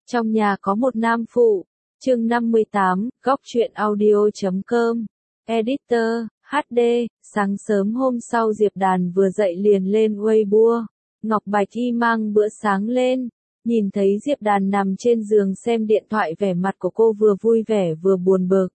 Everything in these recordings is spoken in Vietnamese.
Trong nhà có một nam phụ. Chương 58, góc truyện audio.com. Editor, HD. Sáng sớm hôm sau Diệp Đàn vừa dậy liền lên Weibo. Ngọc Bạch Y mang bữa sáng lên. Nhìn thấy Diệp Đàn nằm trên giường xem điện thoại, vẻ mặt của cô vừa vui vẻ vừa buồn bực.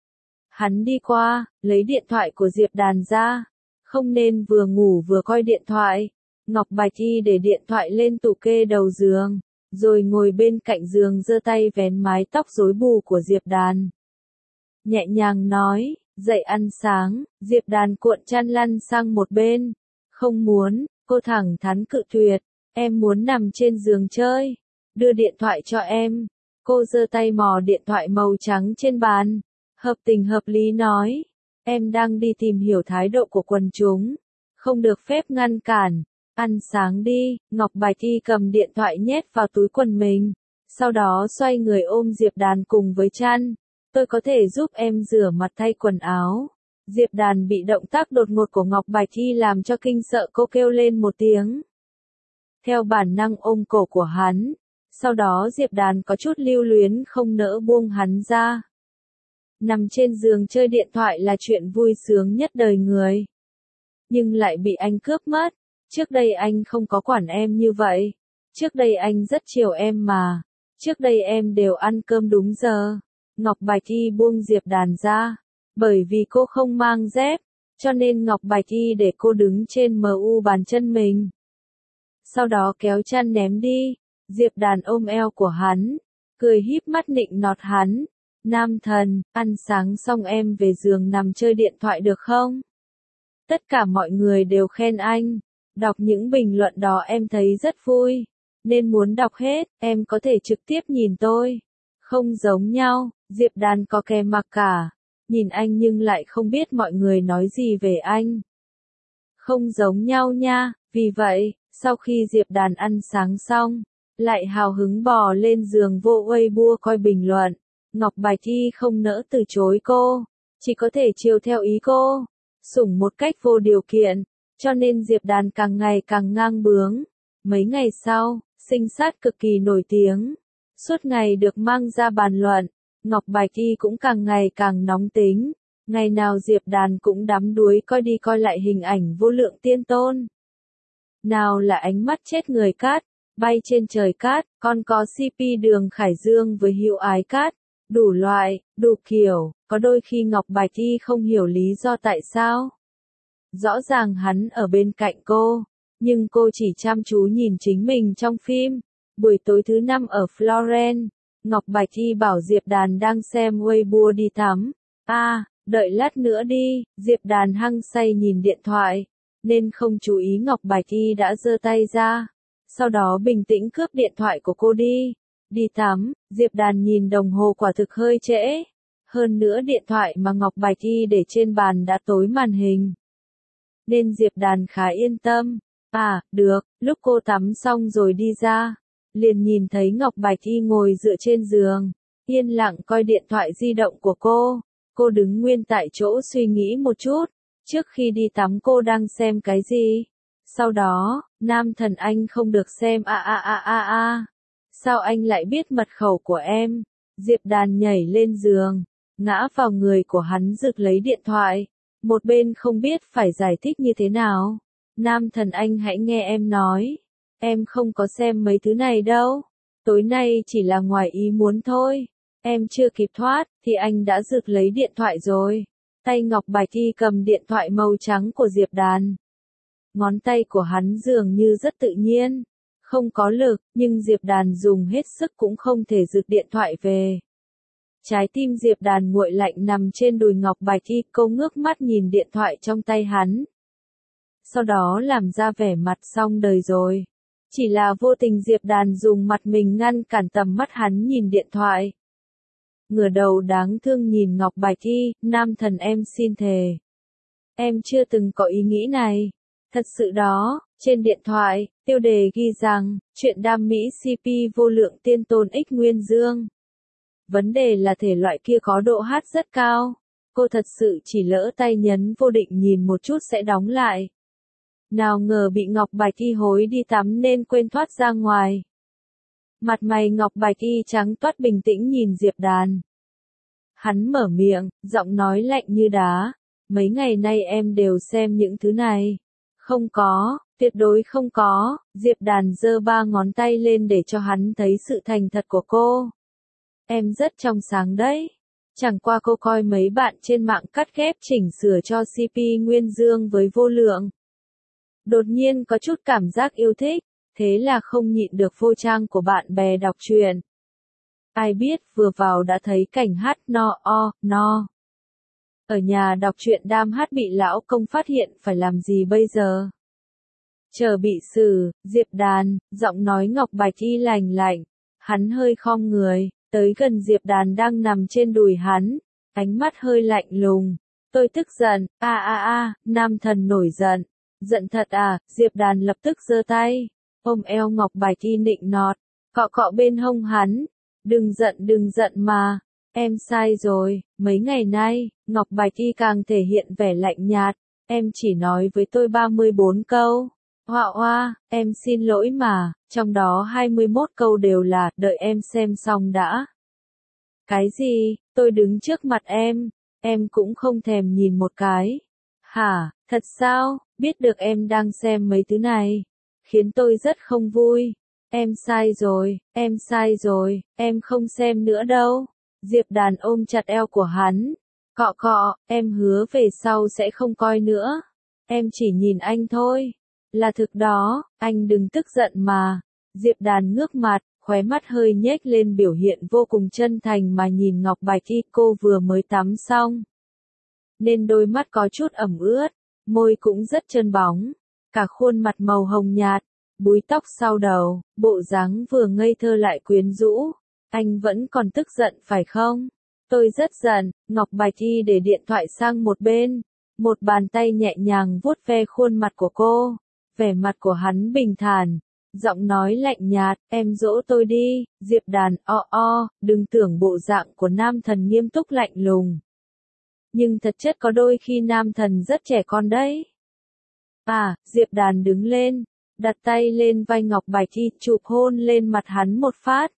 Hắn đi qua, lấy điện thoại của Diệp Đàn ra. Không nên vừa ngủ vừa coi điện thoại. Ngọc Bạch Y để điện thoại lên tủ kê đầu giường, rồi ngồi bên cạnh giường giơ tay vén mái tóc rối bù của Diệp Đàn. Nhẹ nhàng nói, dậy ăn sáng. Diệp Đàn cuộn chăn lăn sang một bên. Không muốn, cô thẳng thắn cự tuyệt. Em muốn nằm trên giường chơi. Đưa điện thoại cho em. Cô giơ tay mò điện thoại màu trắng trên bàn. Hợp tình hợp lý nói. Em đang đi tìm hiểu thái độ của quần chúng. Không được phép ngăn cản. Ăn sáng đi. Ngọc Bạch Y cầm điện thoại nhét vào túi quần mình. Sau đó xoay người ôm Diệp Đàn cùng với chăn. Tôi có thể giúp em rửa mặt thay quần áo. Diệp Đàn bị động tác đột ngột của Ngọc Bạch Y làm cho kinh sợ, cô kêu lên một tiếng. Theo bản năng ôm cổ của hắn. Sau đó Diệp Đàn có chút lưu luyến không nỡ buông hắn ra. Nằm trên giường chơi điện thoại là chuyện vui sướng nhất đời người. Nhưng lại bị anh cướp mất. Trước đây anh không có quản em như vậy. Trước đây anh rất chiều em mà. Trước đây em đều ăn cơm đúng giờ. Ngọc Bạch Y buông Diệp Đàn ra. Bởi vì cô không mang dép, cho nên Ngọc Bạch Y để cô đứng trên bàn chân mình. Sau đó kéo chăn ném đi. Diệp Đàn ôm eo của hắn, cười híp mắt nịnh nọt hắn. Nam thần, ăn sáng xong em về giường nằm chơi điện thoại được không? Tất cả mọi người đều khen anh. Đọc những bình luận đó em thấy rất vui. Nên muốn đọc hết, em có thể trực tiếp nhìn tôi. Không giống nhau, Diệp Đàn có kè mặc cả. Nhìn anh nhưng lại không biết mọi người nói gì về anh. Không giống nhau nha, vì vậy, sau khi Diệp Đàn ăn sáng xong, lại hào hứng bò lên giường vô Weibo coi bình luận. Ngọc Bạch Y không nỡ từ chối cô, chỉ có thể chiều theo ý cô, sủng một cách vô điều kiện, cho nên Diệp Đàn càng ngày càng ngang bướng. Mấy ngày sau, sinh sát cực kỳ nổi tiếng, suốt ngày được mang ra bàn luận. Ngọc Bạch Y cũng càng ngày càng nóng tính, ngày nào Diệp Đàn cũng đắm đuối coi đi coi lại hình ảnh vô lượng tiên tôn. Nào là ánh mắt chết người cát, bay trên trời cát, còn có CP Đường Khải Dương với Hữu Ái cát, đủ loại, đủ kiểu, có đôi khi Ngọc Bạch Y không hiểu lý do tại sao. Rõ ràng hắn ở bên cạnh cô, nhưng cô chỉ chăm chú nhìn chính mình trong phim. Buổi tối thứ 5 ở Florence, Ngọc Bạch Y bảo Diệp Đàn đang xem Weibo đi tắm. Đợi lát nữa đi. Diệp Đàn hăng say nhìn điện thoại, nên không chú ý Ngọc Bạch Y đã giơ tay ra. Sau đó bình tĩnh cướp điện thoại của cô đi. Đi tắm. Diệp Đàn nhìn đồng hồ, quả thực hơi trễ. Hơn nữa điện thoại mà Ngọc Bạch Y để trên bàn đã tối màn hình, nên Diệp Đàn khá yên tâm. Được. Lúc cô tắm xong rồi đi ra, liền nhìn thấy Ngọc Bạch Y ngồi dựa trên giường, yên lặng coi điện thoại di động của cô. Cô đứng nguyên tại chỗ suy nghĩ một chút, trước khi đi tắm cô đang xem cái gì. Sau đó, nam thần anh không được xem. Sao anh lại biết mật khẩu của em? Diệp Đàn nhảy lên giường, ngã vào người của hắn giật lấy điện thoại. Một bên không biết phải giải thích như thế nào. Nam thần anh hãy nghe em nói. Em không có xem mấy thứ này đâu. Tối nay chỉ là ngoài ý muốn thôi. Em chưa kịp thoát, thì anh đã giật lấy điện thoại rồi. Tay Ngọc Bạch Y cầm điện thoại màu trắng của Diệp Đàn. Ngón tay của hắn dường như rất tự nhiên, không có lực, nhưng Diệp Đàn dùng hết sức cũng không thể giật điện thoại về. Trái tim Diệp Đàn nguội lạnh nằm trên đùi Ngọc Bạch Y, cô ngước mắt nhìn điện thoại trong tay hắn. Sau đó làm ra vẻ mặt xong đời rồi. Chỉ là vô tình Diệp Đàn dùng mặt mình ngăn cản tầm mắt hắn nhìn điện thoại. Ngửa đầu đáng thương nhìn Ngọc Bạch Y, nam thần em xin thề. Em chưa từng có ý nghĩ này. Thật sự đó. Trên điện thoại, tiêu đề ghi rằng, chuyện đam mỹ CP vô lượng tiên tôn X Nguyên Dương. Vấn đề là thể loại kia có độ hát rất cao. Cô thật sự chỉ lỡ tay nhấn vô định nhìn một chút sẽ đóng lại. Nào ngờ bị Ngọc Bạch Y hối đi tắm nên quên thoát ra ngoài. Mặt mày ngọc bạch y trắng toát bình tĩnh nhìn Diệp Đàn. Hắn mở miệng, giọng nói lạnh như đá. Mấy ngày nay em đều xem những thứ này. Không có, tuyệt đối không có. Diệp Đàn giơ 3 ngón tay lên để cho hắn thấy sự thành thật của cô. Em rất trong sáng đấy. Chẳng qua cô coi mấy bạn trên mạng cắt ghép chỉnh sửa cho CP Nguyên Dương với Vô Lượng. Đột nhiên có chút cảm giác yêu thích, thế là không nhịn được vô trang của bạn bè đọc truyện. Ai biết vừa vào đã thấy cảnh hát no. Ở nhà đọc truyện đam hát bị lão công phát hiện phải làm gì bây giờ? Chờ bị xử, Diệp Đàn, giọng nói ngọc bạch y lành lạnh. Hắn hơi khom người, tới gần Diệp Đàn đang nằm trên đùi hắn, ánh mắt hơi lạnh lùng. Tôi tức giận, nam thần nổi giận. Giận thật à? Diệp Đàn lập tức giơ tay, ôm eo ngọc bạch y nịnh nọt, cọ cọ bên hông hắn. Đừng giận mà. Em sai rồi, mấy ngày nay, Ngọc Bạch Y càng thể hiện vẻ lạnh nhạt, em chỉ nói với tôi 34 câu. Hoa, em xin lỗi mà, trong đó 21 câu đều là, đợi em xem xong đã. Cái gì, tôi đứng trước mặt em cũng không thèm nhìn một cái. Hả, thật sao, biết được em đang xem mấy thứ này, khiến tôi rất không vui. Em sai rồi, em không xem nữa đâu. Diệp Đàn ôm chặt eo của hắn. Cọ, em hứa về sau sẽ không coi nữa. Em chỉ nhìn anh thôi. Là thực đó, anh đừng tức giận mà. Diệp Đàn ngước mặt, khóe mắt hơi nhếch lên biểu hiện vô cùng chân thành mà nhìn Ngọc Bạch Y. Cô vừa mới tắm xong, nên đôi mắt có chút ẩm ướt, môi cũng rất trơn bóng, cả khuôn mặt màu hồng nhạt, búi tóc sau đầu, bộ dáng vừa ngây thơ lại quyến rũ. Anh vẫn còn tức giận phải không? Tôi rất giận. Ngọc Bạch Y để điện thoại sang một bên, một bàn tay nhẹ nhàng vuốt ve khuôn mặt của cô. Vẻ mặt của hắn bình thản, giọng nói lạnh nhạt, em dỗ tôi đi. Diệp Đàn, đừng tưởng bộ dạng của nam thần nghiêm túc lạnh lùng. Nhưng thật chất có đôi khi nam thần rất trẻ con đấy. Diệp Đàn đứng lên, đặt tay lên vai Ngọc Bạch Y, chụp hôn lên mặt hắn một phát.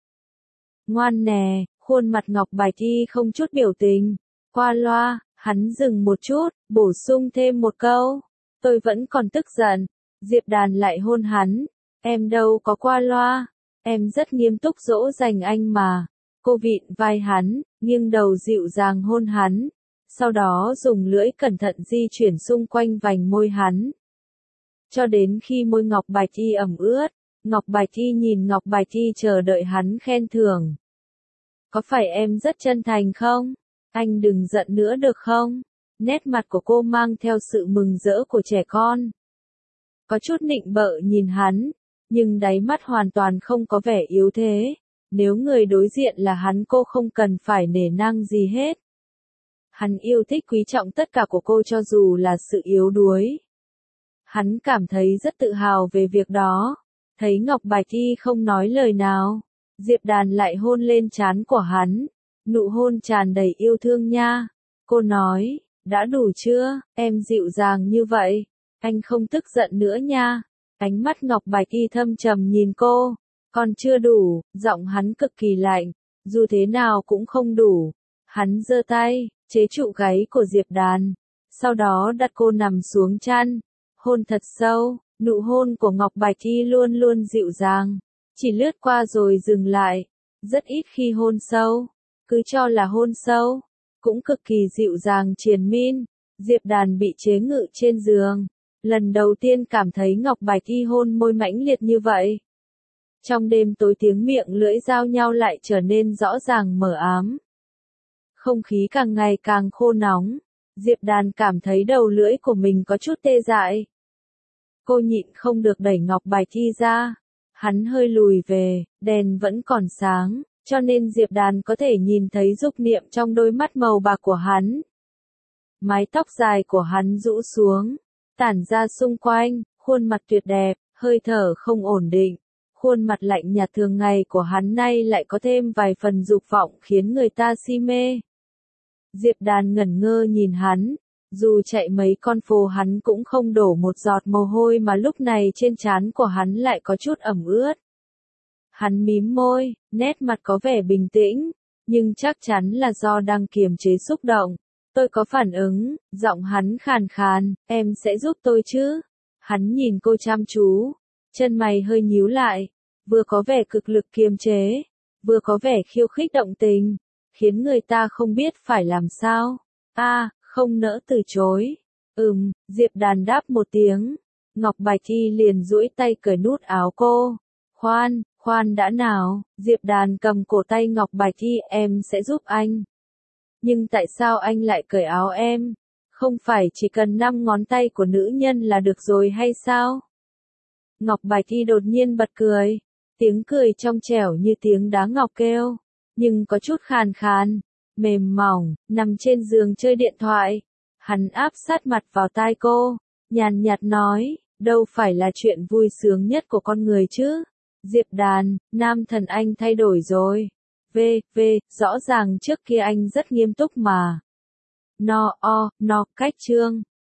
Ngoan nè, khuôn mặt Ngọc Bạch Y không chút biểu tình. Qua loa, hắn dừng một chút, bổ sung thêm một câu. Tôi vẫn còn tức giận. Diệp Đàn lại hôn hắn. Em đâu có qua loa. Em rất nghiêm túc dỗ dành anh mà. Cô vịn vai hắn, nghiêng đầu dịu dàng hôn hắn. Sau đó dùng lưỡi cẩn thận di chuyển xung quanh vành môi hắn. Cho đến khi môi Ngọc Bạch Y ẩm ướt. Ngọc Bạch Y nhìn Ngọc Bạch Y chờ đợi hắn khen thưởng. Có phải em rất chân thành không? Anh đừng giận nữa được không? Nét mặt của cô mang theo sự mừng rỡ của trẻ con. Có chút nịnh bợ nhìn hắn, nhưng đáy mắt hoàn toàn không có vẻ yếu thế. Nếu người đối diện là hắn cô không cần phải nể nang gì hết. Hắn yêu thích quý trọng tất cả của cô cho dù là sự yếu đuối. Hắn cảm thấy rất tự hào về việc đó. Thấy Ngọc Bạch Y không nói lời nào, Diệp Đàn lại hôn lên trán của hắn. Nụ hôn tràn đầy yêu thương nha. Cô nói, đã đủ chưa, em dịu dàng như vậy. Anh không tức giận nữa nha. Ánh mắt Ngọc Bạch Y thâm trầm nhìn cô. Còn chưa đủ, giọng hắn cực kỳ lạnh. Dù thế nào cũng không đủ. Hắn giơ tay, chế trụ gáy của Diệp Đàn. Sau đó đặt cô nằm xuống chăn. Hôn thật sâu. Nụ hôn của Ngọc Bạch Y luôn luôn dịu dàng. Chỉ lướt qua rồi dừng lại. Rất ít khi hôn sâu. Cứ cho là hôn sâu. Cũng cực kỳ dịu dàng triền miên. Diệp Đàn bị chế ngự trên giường. Lần đầu tiên cảm thấy Ngọc Bạch Y hôn môi mãnh liệt như vậy. Trong đêm tối tiếng miệng lưỡi giao nhau lại trở nên rõ ràng mờ ám. Không khí càng ngày càng khô nóng. Diệp Đàn cảm thấy đầu lưỡi của mình có chút tê dại. Cô nhịn không được đẩy Ngọc Bạch Y ra. Hắn hơi lùi về, đèn vẫn còn sáng, cho nên Diệp Đàn có thể nhìn thấy dục niệm trong đôi mắt màu bạc của hắn. Mái tóc dài của hắn rũ xuống, tản ra xung quanh, khuôn mặt tuyệt đẹp, hơi thở không ổn định. Khuôn mặt lạnh nhạt thường ngày của hắn nay lại có thêm vài phần dục vọng khiến người ta si mê. Diệp Đàn ngẩn ngơ nhìn hắn. Dù chạy mấy con phố hắn cũng không đổ một giọt mồ hôi mà lúc này trên trán của hắn lại có chút ẩm ướt. Hắn mím môi, nét mặt có vẻ bình tĩnh, nhưng chắc chắn là do đang kiềm chế xúc động. Tôi có phản ứng, giọng hắn khàn khàn, em sẽ giúp tôi chứ? Hắn nhìn cô chăm chú, chân mày hơi nhíu lại, vừa có vẻ cực lực kiềm chế, vừa có vẻ khiêu khích động tình, khiến người ta không biết phải làm sao. Không nỡ từ chối. Diệp Đàn đáp một tiếng. Ngọc Bạch Y liền duỗi tay cởi nút áo cô. Khoan đã nào, Diệp Đàn cầm cổ tay Ngọc Bạch Y, em sẽ giúp anh. Nhưng tại sao anh lại cởi áo em? Không phải chỉ cần 5 ngón tay của nữ nhân là được rồi hay sao? Ngọc Bạch Y đột nhiên bật cười. Tiếng cười trong trẻo như tiếng đá ngọc kêu, nhưng có chút khàn khàn, mềm mỏng, nằm trên giường chơi điện thoại. Hắn áp sát mặt vào tai cô, nhàn nhạt nói, đâu phải là chuyện vui sướng nhất của con người chứ. Diệp Đàn, nam thần anh thay đổi rồi. Rõ ràng trước kia anh rất nghiêm túc mà. Cách trương.